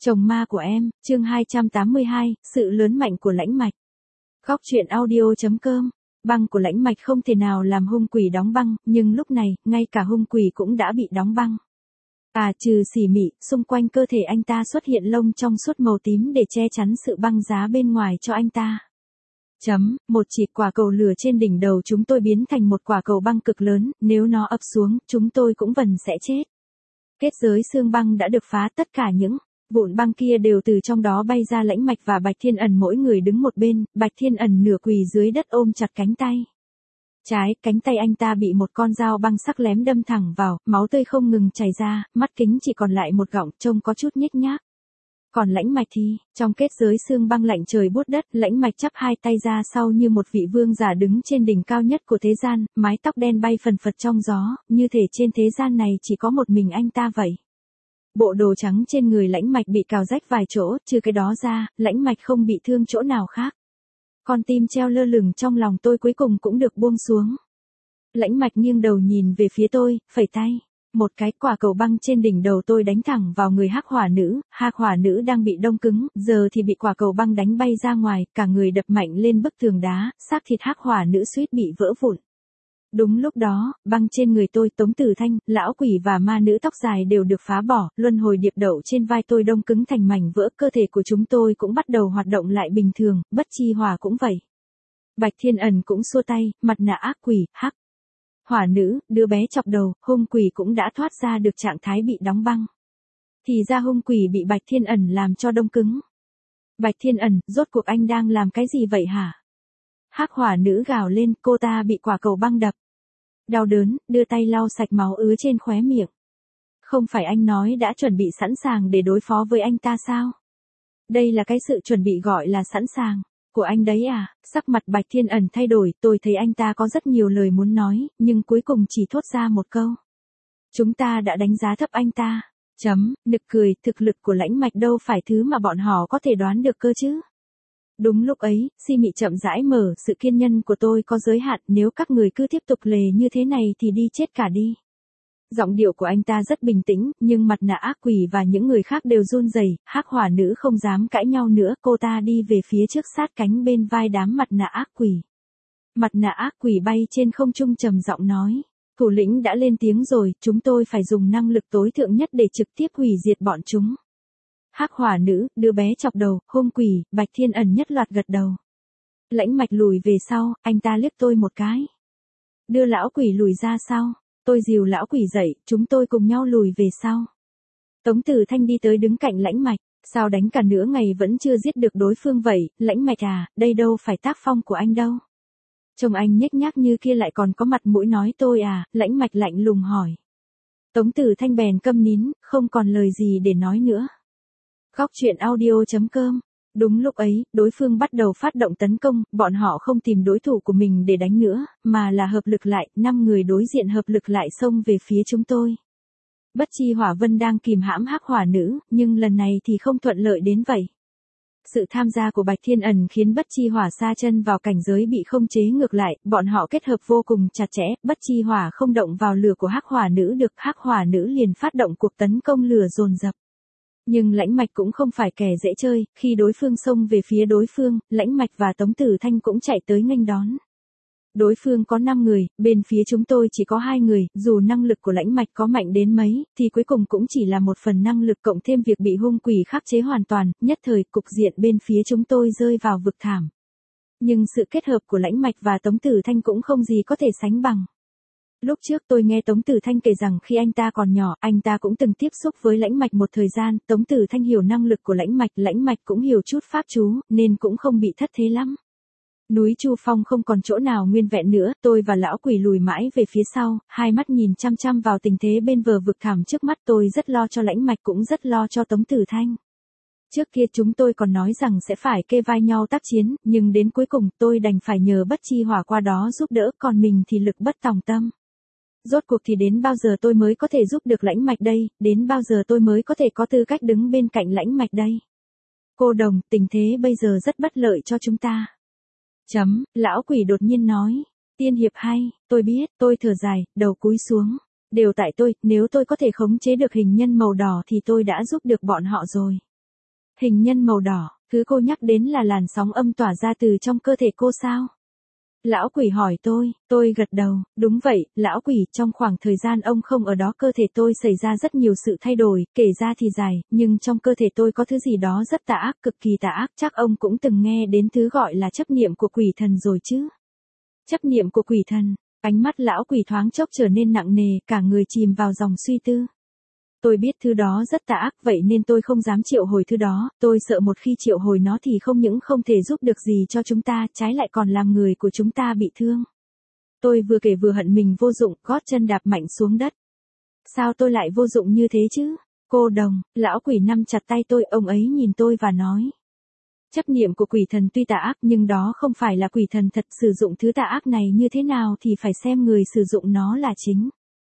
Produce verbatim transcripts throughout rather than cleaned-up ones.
Chồng ma của em, chương hai trăm tám mươi hai, sự lớn mạnh của lãnh mạch. Góc truyện audio.com. Băng của lãnh mạch không thể nào làm hung quỷ đóng băng, nhưng lúc này, ngay cả hung quỷ cũng đã bị đóng băng. À trừ xỉ mị, xung quanh cơ thể anh ta xuất hiện lông trong suốt màu tím để che chắn sự băng giá bên ngoài cho anh ta. Chấm, một chỉ quả cầu lửa trên đỉnh đầu chúng tôi biến thành một quả cầu băng cực lớn, nếu nó ập xuống, chúng tôi cũng vần sẽ chết. Kết giới xương băng đã được phá, tất cả những vụn băng kia đều từ trong đó bay ra. Lãnh mạch và Bạch Thiên Ẩn mỗi người đứng một bên, Bạch Thiên Ẩn nửa quỳ dưới đất ôm chặt cánh tay trái, cánh tay anh ta bị một con dao băng sắc lém đâm thẳng vào, máu tươi không ngừng chảy ra, mắt kính chỉ còn lại một gọng, trông có chút nhếch nhác. Còn lãnh mạch thì, trong kết giới xương băng lạnh trời buốt đất, lãnh mạch chắp hai tay ra sau như một vị vương giả đứng trên đỉnh cao nhất của thế gian, mái tóc đen bay phần phật trong gió, như thể trên thế gian này chỉ có một mình anh ta vậy. Bộ đồ trắng trên người lãnh mạch bị cào rách vài chỗ, trừ cái đó ra, lãnh mạch không bị thương chỗ nào khác. Con tim treo lơ lửng trong lòng tôi cuối cùng cũng được buông xuống. Lãnh mạch nghiêng đầu nhìn về phía tôi, phẩy tay. Một cái quả cầu băng trên đỉnh đầu tôi đánh thẳng vào người hắc hỏa nữ, hắc hỏa nữ đang bị đông cứng, giờ thì bị quả cầu băng đánh bay ra ngoài, cả người đập mạnh lên bức tường đá, xác thịt hắc hỏa nữ suýt bị vỡ vụn. Đúng lúc đó, băng trên người tôi, Tống Tử Thanh, lão quỷ và ma nữ tóc dài đều được phá bỏ, luân hồi điệp đậu trên vai tôi đông cứng thành mảnh vỡ, cơ thể của chúng tôi cũng bắt đầu hoạt động lại bình thường, Bất Chi Hỏa cũng vậy. Bạch Thiên Ẩn cũng xua tay, mặt nạ ác quỷ, hắc hỏa nữ, đứa bé chọc đầu, hung quỷ cũng đã thoát ra được trạng thái bị đóng băng. Thì ra hung quỷ bị Bạch Thiên Ẩn làm cho đông cứng. Bạch Thiên Ẩn, rốt cuộc anh đang làm cái gì vậy hả? Hắc hỏa nữ gào lên, cô ta bị quả cầu băng đập. Đau đớn, đưa tay lau sạch máu ứ trên khóe miệng. Không phải anh nói đã chuẩn bị sẵn sàng để đối phó với anh ta sao? Đây là cái sự chuẩn bị gọi là sẵn sàng của anh đấy à? Sắc mặt Bạch Thiên Ẩn thay đổi, tôi thấy anh ta có rất nhiều lời muốn nói, nhưng cuối cùng chỉ thốt ra một câu. Chúng ta đã đánh giá thấp anh ta. Chấm, nực cười, thực lực của lãnh mạch đâu phải thứ mà bọn họ có thể đoán được cơ chứ. Đúng lúc ấy, Si Mị chậm rãi mở, sự kiên nhẫn của tôi có giới hạn, nếu các người cứ tiếp tục lề như thế này thì đi chết cả đi. Giọng điệu của anh ta rất bình tĩnh, nhưng mặt nạ ác quỷ và những người khác đều run rẩy. Hắc hỏa nữ không dám cãi nhau nữa, cô ta đi về phía trước sát cánh bên vai đám mặt nạ ác quỷ. Mặt nạ ác quỷ bay trên không trung trầm giọng nói, thủ lĩnh đã lên tiếng rồi, chúng tôi phải dùng năng lực tối thượng nhất để trực tiếp hủy diệt bọn chúng. Hắc hỏa nữ, đứa bé chọc đầu, hung quỷ, Bạch Thiên Ẩn nhất loạt gật đầu. Lãnh mạch lùi về sau, anh ta liếc tôi một cái. Đưa lão quỷ lùi ra sau. Tôi dìu lão quỷ dậy, chúng tôi cùng nhau lùi về sau. Tống Tử Thanh đi tới đứng cạnh lãnh mạch. Sao đánh cả nửa ngày vẫn chưa giết được đối phương vậy, lãnh mạch à, đây đâu phải tác phong của anh đâu. Trông anh nhếch nhác như kia lại còn có mặt mũi nói tôi à, lãnh mạch lạnh lùng hỏi. Tống Tử Thanh bèn câm nín, không còn lời gì để nói nữa. Góc truyện audio.com. Đúng lúc ấy, đối phương bắt đầu phát động tấn công, bọn họ không tìm đối thủ của mình để đánh nữa, mà là hợp lực lại, năm người đối diện hợp lực lại xông về phía chúng tôi. Bất Chi Hỏa Vân đang kìm hãm hắc hỏa nữ, nhưng lần này thì không thuận lợi đến vậy. Sự tham gia của Bạch Thiên Ẩn khiến Bất Chi Hỏa sa chân vào cảnh giới bị không chế ngược lại, bọn họ kết hợp vô cùng chặt chẽ, Bất Chi Hỏa không động vào lửa của hắc hỏa nữ được, hắc hỏa nữ liền phát động cuộc tấn công lửa dồn dập. Nhưng lãnh mạch cũng không phải kẻ dễ chơi, khi đối phương xông về phía đối phương, lãnh mạch và Tống Tử Thanh cũng chạy tới nghênh đón. Đối phương có năm người, bên phía chúng tôi chỉ có hai người, dù năng lực của lãnh mạch có mạnh đến mấy, thì cuối cùng cũng chỉ là một phần năng lực cộng thêm việc bị hung quỷ khắc chế hoàn toàn, nhất thời cục diện bên phía chúng tôi rơi vào vực thảm. Nhưng sự kết hợp của lãnh mạch và Tống Tử Thanh cũng không gì có thể sánh bằng. Lúc trước tôi nghe Tống Tử Thanh kể rằng khi anh ta còn nhỏ, anh ta cũng từng tiếp xúc với lãnh mạch một thời gian, Tống Tử Thanh hiểu năng lực của lãnh mạch, lãnh mạch cũng hiểu chút pháp chú, nên cũng không bị thất thế lắm. Núi Chu Phong không còn chỗ nào nguyên vẹn nữa, tôi và lão quỷ lùi mãi về phía sau, hai mắt nhìn chăm chăm vào tình thế bên bờ vực thẳm trước mắt, tôi rất lo cho lãnh mạch cũng rất lo cho Tống Tử Thanh. Trước kia chúng tôi còn nói rằng sẽ phải kê vai nhau tác chiến, nhưng đến cuối cùng tôi đành phải nhờ Bất Chi Hỏa qua đó giúp đỡ, còn mình thì lực bất tòng tâm. Rốt cuộc thì đến bao giờ tôi mới có thể giúp được lãnh mạch đây, đến bao giờ tôi mới có thể có tư cách đứng bên cạnh lãnh mạch đây. Cô đồng, tình thế bây giờ rất bất lợi cho chúng ta. Chấm, lão quỷ đột nhiên nói, tiên hiệp hay, tôi biết, tôi thở dài, đầu cúi xuống. Đều tại tôi, nếu tôi có thể khống chế được hình nhân màu đỏ thì tôi đã giúp được bọn họ rồi. Hình nhân màu đỏ, thứ cô nhắc đến là làn sóng âm tỏa ra từ trong cơ thể cô sao? Lão quỷ hỏi tôi, tôi gật đầu, đúng vậy, lão quỷ, trong khoảng thời gian ông không ở đó cơ thể tôi xảy ra rất nhiều sự thay đổi, kể ra thì dài, nhưng trong cơ thể tôi có thứ gì đó rất tà ác, cực kỳ tà ác, chắc ông cũng từng nghe đến thứ gọi là chấp niệm của quỷ thần rồi chứ. Chấp niệm của quỷ thần, ánh mắt lão quỷ thoáng chốc trở nên nặng nề, cả người chìm vào dòng suy tư. Tôi biết thứ đó rất tà ác, vậy nên tôi không dám triệu hồi thứ đó, tôi sợ một khi triệu hồi nó thì không những không thể giúp được gì cho chúng ta, trái lại còn làm người của chúng ta bị thương. Tôi vừa kể vừa hận mình vô dụng, gót chân đạp mạnh xuống đất. Sao tôi lại vô dụng như thế chứ? Cô đồng, lão quỷ nắm chặt tay tôi, ông ấy nhìn tôi và nói. Chấp niệm của quỷ thần tuy tà ác nhưng đó không phải là quỷ thần thật, sử dụng thứ tà ác này như thế nào thì phải xem người sử dụng nó là chính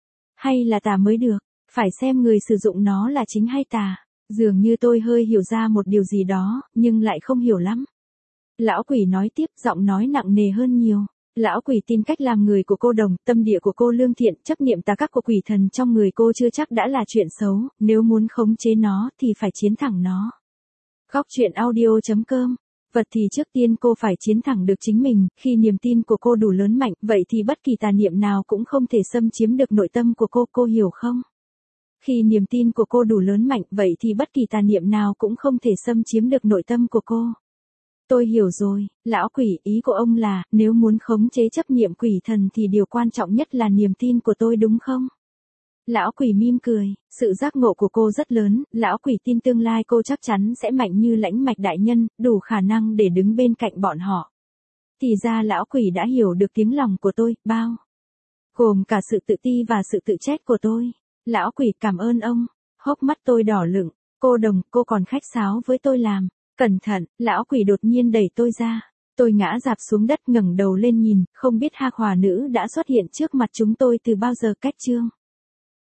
hay là tà mới được. Phải xem người sử dụng nó là chính hay tà. Dường như tôi hơi hiểu ra một điều gì đó, nhưng lại không hiểu lắm. Lão quỷ nói tiếp, giọng nói nặng nề hơn nhiều. Lão quỷ tin cách làm người của cô đồng, tâm địa của cô lương thiện, chấp niệm tà các của quỷ thần trong người cô chưa chắc đã là chuyện xấu, nếu muốn khống chế nó thì phải chiến thẳng nó. Góc truyện audio chấm com. Vật thì trước tiên cô phải chiến thẳng được chính mình, khi niềm tin của cô đủ lớn mạnh, vậy thì bất kỳ tà niệm nào cũng không thể xâm chiếm được nội tâm của cô, cô hiểu không? Khi niềm tin của cô đủ lớn mạnh, vậy thì bất kỳ tà niệm nào cũng không thể xâm chiếm được nội tâm của cô. Tôi hiểu rồi, lão quỷ, ý của ông là, nếu muốn khống chế chấp niệm quỷ thần thì điều quan trọng nhất là niềm tin của tôi đúng không? Lão quỷ mỉm cười, sự giác ngộ của cô rất lớn, lão quỷ tin tương lai cô chắc chắn sẽ mạnh như Lãnh Mạch đại nhân, đủ khả năng để đứng bên cạnh bọn họ. Thì ra lão quỷ đã hiểu được tiếng lòng của tôi, bao gồm cả sự tự ti và sự tự trách của tôi. Lão quỷ cảm ơn ông. Hốc mắt tôi đỏ lựng. Cô đồng, cô còn khách sáo với tôi làm. Cẩn thận, lão quỷ đột nhiên đẩy tôi ra. Tôi ngã rạp xuống đất, ngẩng đầu lên nhìn, không biết Hạc Hỏa Nữ đã xuất hiện trước mặt chúng tôi từ bao giờ. Cách chương